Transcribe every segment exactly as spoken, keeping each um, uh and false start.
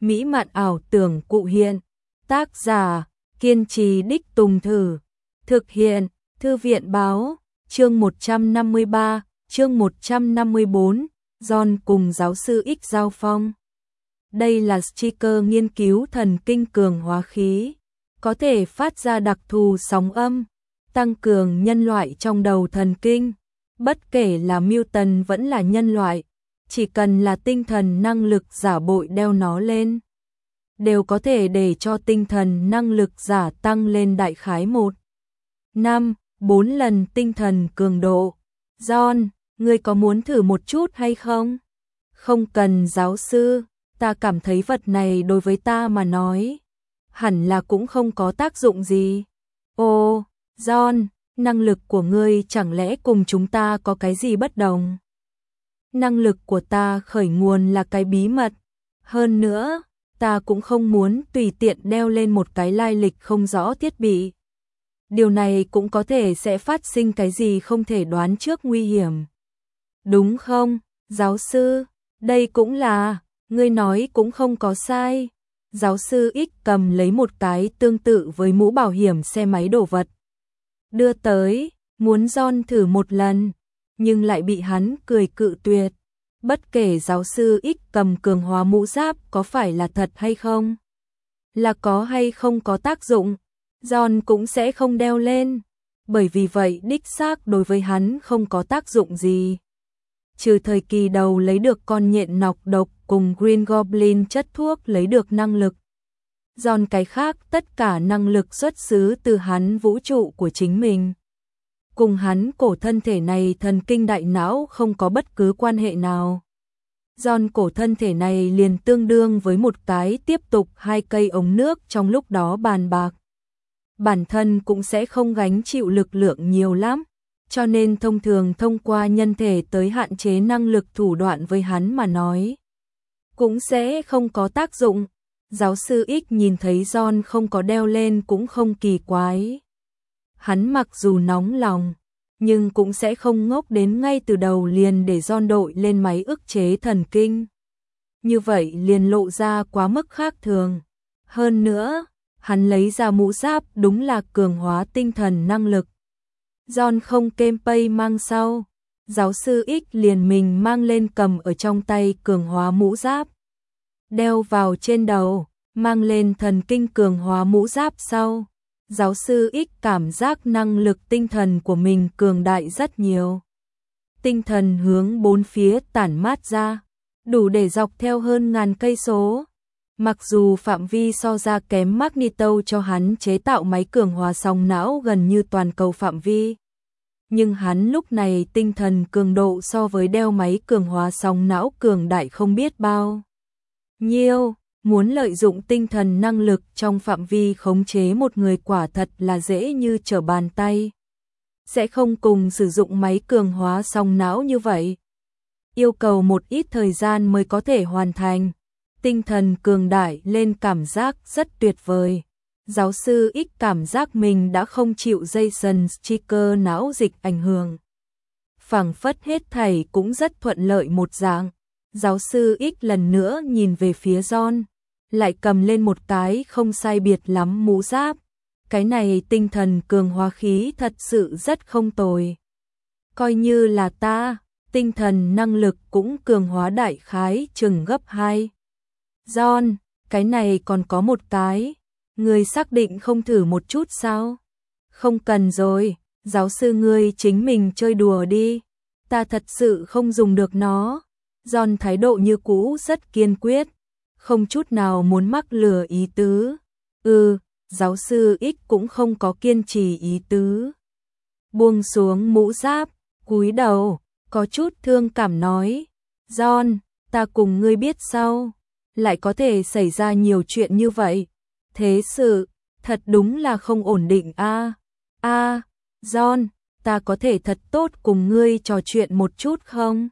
mỹ mạn ảo tưởng cụ hiện. Tác giả, kiên trì đích tùng thử. Thực hiện, Thư viện báo, chương một trăm năm mươi ba, chương một trăm năm mươi bốn, John cùng giáo sư X giao phong. Đây là sticker nghiên cứu thần kinh cường hóa khí, có thể phát ra đặc thù sóng âm, tăng cường nhân loại trong đầu thần kinh. Bất kể là mutant vẫn là nhân loại, chỉ cần là tinh thần năng lực giả bội đeo nó lên, đều có thể để cho tinh thần năng lực giả tăng lên đại khái một, năm, bốn lần tinh thần cường độ. John, ngươi có muốn thử một chút hay không? Không cần giáo sư, ta cảm thấy vật này đối với ta mà nói, hẳn là cũng không có tác dụng gì. Ồ, John, năng lực của ngươi chẳng lẽ cùng chúng ta có cái gì bất đồng? Năng lực của ta khởi nguồn là cái bí mật. Hơn nữa, ta cũng không muốn tùy tiện đeo lên một cái lai lịch không rõ thiết bị. Điều này cũng có thể sẽ phát sinh cái gì không thể đoán trước nguy hiểm. Đúng không, giáo sư? Đây cũng là, ngươi nói cũng không có sai. Giáo sư X cầm lấy một cái tương tự với mũ bảo hiểm xe máy đồ vật, đưa tới, muốn John thử một lần, nhưng lại bị hắn cười cự tuyệt. Bất kể giáo sư X cầm cường hóa mũ giáp có phải là thật hay không, là có hay không có tác dụng, John cũng sẽ không đeo lên, bởi vì vậy đích xác đối với hắn không có tác dụng gì. Trừ thời kỳ đầu lấy được con nhện nọc độc cùng Green Goblin chất thuốc lấy được năng lực, John cái khác tất cả năng lực xuất xứ từ hắn vũ trụ của chính mình. Cùng hắn cổ thân thể này thần kinh đại não không có bất cứ quan hệ nào. John cổ thân thể này liền tương đương với một cái tiếp tục hai cây ống nước trong lúc đó bàn bạc. Bản thân cũng sẽ không gánh chịu lực lượng nhiều lắm, cho nên thông thường thông qua nhân thể tới hạn chế năng lực thủ đoạn với hắn mà nói, cũng sẽ không có tác dụng. Giáo sư X nhìn thấy John không có đeo lên cũng không kỳ quái. Hắn mặc dù nóng lòng, nhưng cũng sẽ không ngốc đến ngay từ đầu liền để John đội lên máy ức chế thần kinh. Như vậy liền lộ ra quá mức khác thường. Hơn nữa, hắn lấy ra mũ giáp đúng là cường hóa tinh thần năng lực. John không kêm pay mang sau, giáo sư X liền mình mang lên cầm ở trong tay cường hóa mũ giáp, đeo vào trên đầu, mang lên thần kinh cường hóa mũ giáp sau. Giáo sư X cảm giác năng lực tinh thần của mình cường đại rất nhiều. Tinh thần hướng bốn phía tản mát ra, đủ để dọc theo hơn ngàn cây số. Mặc dù phạm vi so ra kém Magneto cho hắn chế tạo máy cường hóa sóng não gần như toàn cầu phạm vi, nhưng hắn lúc này tinh thần cường độ so với đeo máy cường hóa sóng não cường đại không biết bao nhiêu. Muốn lợi dụng tinh thần năng lực trong phạm vi khống chế một người quả thật là dễ như trở bàn tay. Sẽ không cùng sử dụng máy cường hóa sóng não như vậy. Yêu cầu một ít thời gian mới có thể hoàn thành. Tinh thần cường đại lên cảm giác rất tuyệt vời. Giáo sư X cảm giác mình đã không chịu Jason Sticker não dịch ảnh hưởng. Phảng phất hết thảy cũng rất thuận lợi một dạng. Giáo sư X lần nữa nhìn về phía John, lại cầm lên một cái không sai biệt lắm mũ giáp. Cái này tinh thần cường hóa khí thật sự rất không tồi. Coi như là ta, tinh thần năng lực cũng cường hóa đại khái chừng gấp hai. John, cái này còn có một cái, ngươi xác định không thử một chút sao? Không cần rồi, giáo sư ngươi chính mình chơi đùa đi, ta thật sự không dùng được nó. John thái độ như cũ rất kiên quyết, không chút nào muốn mắc lừa ý tứ. Ừ, giáo sư X cũng không có kiên trì ý tứ. Buông xuống mũ giáp, cúi đầu, có chút thương cảm nói, John, ta cùng ngươi biết sao, lại có thể xảy ra nhiều chuyện như vậy. Thế sự, thật đúng là không ổn định a. A, John, ta có thể thật tốt cùng ngươi trò chuyện một chút không?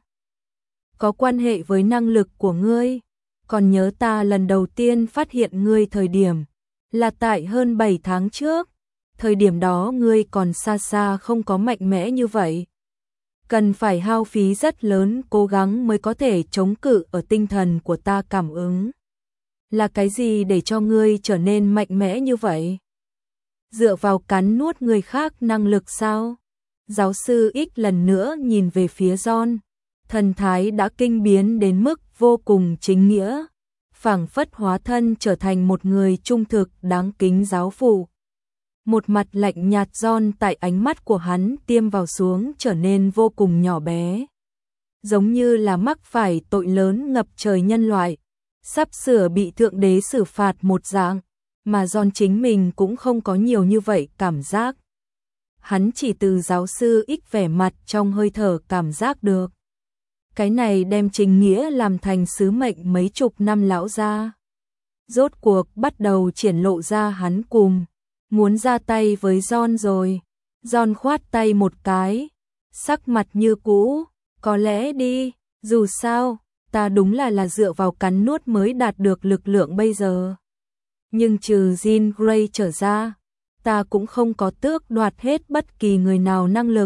Có quan hệ với năng lực của ngươi. Còn nhớ ta lần đầu tiên phát hiện ngươi thời điểm, là tại hơn bảy tháng trước. Thời điểm đó ngươi còn xa xa không có mạnh mẽ như vậy. Cần phải hao phí rất lớn cố gắng mới có thể chống cự ở tinh thần của ta cảm ứng. Là cái gì để cho ngươi trở nên mạnh mẽ như vậy? Dựa vào cắn nuốt người khác năng lực sao? Giáo sư X lần nữa nhìn về phía John, thần thái đã kinh biến đến mức vô cùng chính nghĩa, phảng phất hóa thân trở thành một người trung thực đáng kính giáo phụ. Một mặt lạnh nhạt John tại ánh mắt của hắn tiêm vào xuống trở nên vô cùng nhỏ bé. Giống như là mắc phải tội lớn ngập trời nhân loại, sắp sửa bị thượng đế xử phạt một dạng, mà John chính mình cũng không có nhiều như vậy cảm giác. Hắn chỉ từ giáo sư X vẻ mặt trong hơi thở cảm giác được. Cái này đem chính nghĩa làm thành sứ mệnh mấy chục năm lão gia. Rốt cuộc bắt đầu triển lộ ra hắn cùng, muốn ra tay với John rồi. John khoát tay một cái, sắc mặt như cũ, có lẽ đi, dù sao, ta đúng là là dựa vào cắn nuốt mới đạt được lực lượng bây giờ. Nhưng trừ Jean Grey trở ra, ta cũng không có tước đoạt hết bất kỳ người nào năng lực.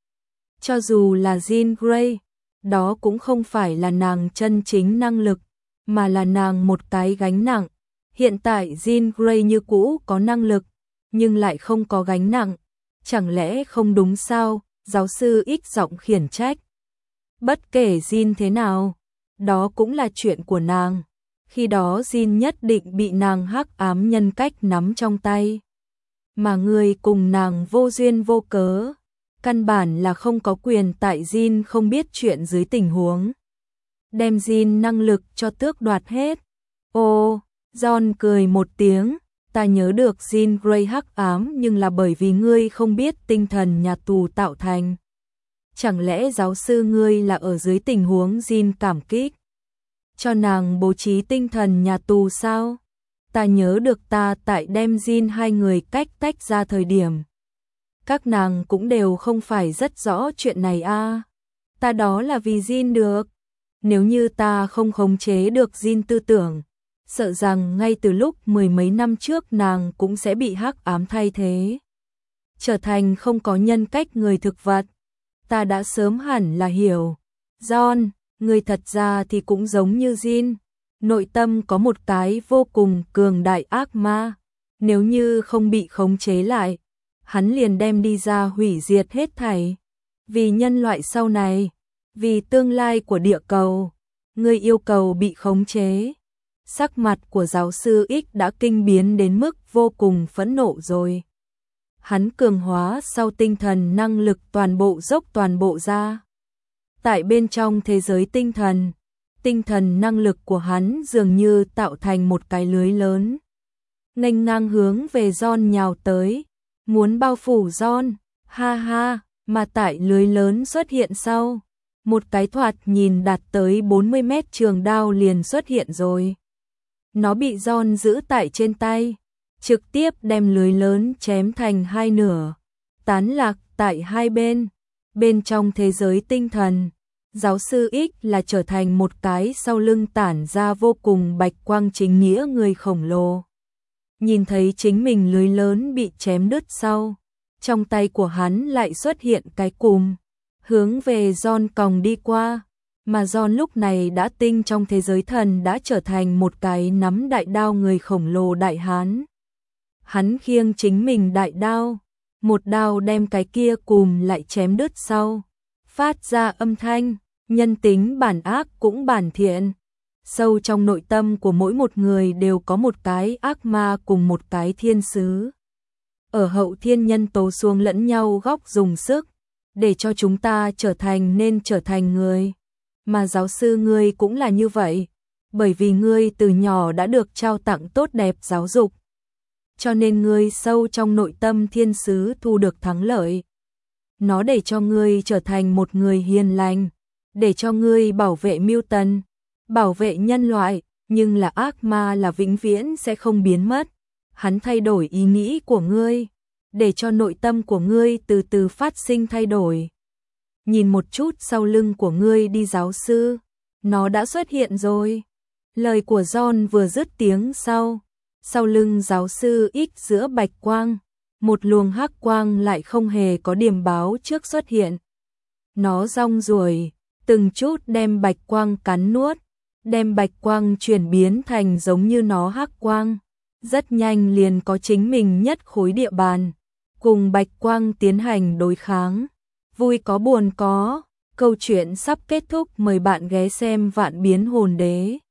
Cho dù là Jean Grey, đó cũng không phải là nàng chân chính năng lực, mà là nàng một cái gánh nặng. Hiện tại Jean Grey như cũ có năng lực, nhưng lại không có gánh nặng. Chẳng lẽ không đúng sao? Giáo sư X giọng khiển trách. Bất kể Jean thế nào, đó cũng là chuyện của nàng. Khi đó Jean nhất định bị nàng hắc ám nhân cách nắm trong tay. Mà người cùng nàng vô duyên vô cớ, căn bản là không có quyền tại Jean không biết chuyện dưới tình huống. Đem Jean năng lực cho tước đoạt hết. Ô, John cười một tiếng, ta nhớ được Jean Grey hắc ám nhưng là bởi vì ngươi không biết tinh thần nhà tù tạo thành. Chẳng lẽ giáo sư ngươi là ở dưới tình huống Jean cảm kích cho nàng bố trí tinh thần nhà tù sao? Ta nhớ được ta tại đem Jean hai người cách tách ra thời điểm. Các nàng cũng đều không phải rất rõ chuyện này a. À. Ta đó là vì Jean được. Nếu như ta không khống chế được Jean tư tưởng, sợ rằng ngay từ lúc mười mấy năm trước nàng cũng sẽ bị hắc ám thay thế. Trở thành không có nhân cách người thực vật. Ta đã sớm hẳn là hiểu. John, người thật ra thì cũng giống như Jean. Nội tâm có một cái vô cùng cường đại ác ma. Nếu như không bị khống chế lại, hắn liền đem đi ra hủy diệt hết thảy. Vì nhân loại sau này, vì tương lai của địa cầu, người yêu cầu bị khống chế. Sắc mặt của giáo sư X đã kinh biến đến mức vô cùng phẫn nộ rồi. Hắn cường hóa sau tinh thần năng lực toàn bộ dốc toàn bộ ra. Tại bên trong thế giới tinh thần, tinh thần năng lực của hắn dường như tạo thành một cái lưới lớn. Nghênh ngang hướng về John nhào tới, muốn bao phủ John, ha ha, mà tại lưới lớn xuất hiện sau. Một cái thoạt nhìn đạt tới bốn mươi mét trường đao liền xuất hiện rồi. Nó bị John giữ tại trên tay, trực tiếp đem lưới lớn chém thành hai nửa, tán lạc tại hai bên. Bên trong thế giới tinh thần, giáo sư X là trở thành một cái sau lưng tản ra vô cùng bạch quang chính nghĩa người khổng lồ. Nhìn thấy chính mình lưới lớn bị chém đứt sau, trong tay của hắn lại xuất hiện cái cùm, hướng về John còng đi qua. Mà John lúc này đã tinh trong thế giới thần đã trở thành một cái nắm đại đao người khổng lồ đại hán. Hắn khiêng chính mình đại đao, một đao đem cái kia cùm lại chém đứt sau, phát ra âm thanh, nhân tính bản ác cũng bản thiện. Sâu trong nội tâm của mỗi một người đều có một cái ác ma cùng một cái thiên sứ. Ở hậu thiên nhân tố xuống lẫn nhau góc dùng sức, để cho chúng ta trở thành nên trở thành người. Mà giáo sư ngươi cũng là như vậy, bởi vì ngươi từ nhỏ đã được trao tặng tốt đẹp giáo dục. Cho nên ngươi sâu trong nội tâm thiên sứ thu được thắng lợi. Nó để cho ngươi trở thành một người hiền lành, để cho ngươi bảo vệ Milton, bảo vệ nhân loại, nhưng là ác ma là vĩnh viễn sẽ không biến mất. Hắn thay đổi ý nghĩ của ngươi, để cho nội tâm của ngươi từ từ phát sinh thay đổi. Nhìn một chút sau lưng của ngươi đi giáo sư, nó đã xuất hiện rồi. Lời của John vừa dứt tiếng sau, sau lưng giáo sư X giữa bạch quang, một luồng hắc quang lại không hề có điểm báo trước xuất hiện. Nó rong ruổi, từng chút đem bạch quang cắn nuốt, đem bạch quang chuyển biến thành giống như nó hắc quang, rất nhanh liền có chính mình nhất khối địa bàn, cùng bạch quang tiến hành đối kháng. Vui có buồn có, câu chuyện sắp kết thúc, mời bạn ghé xem Vạn Biến Hồn Đế.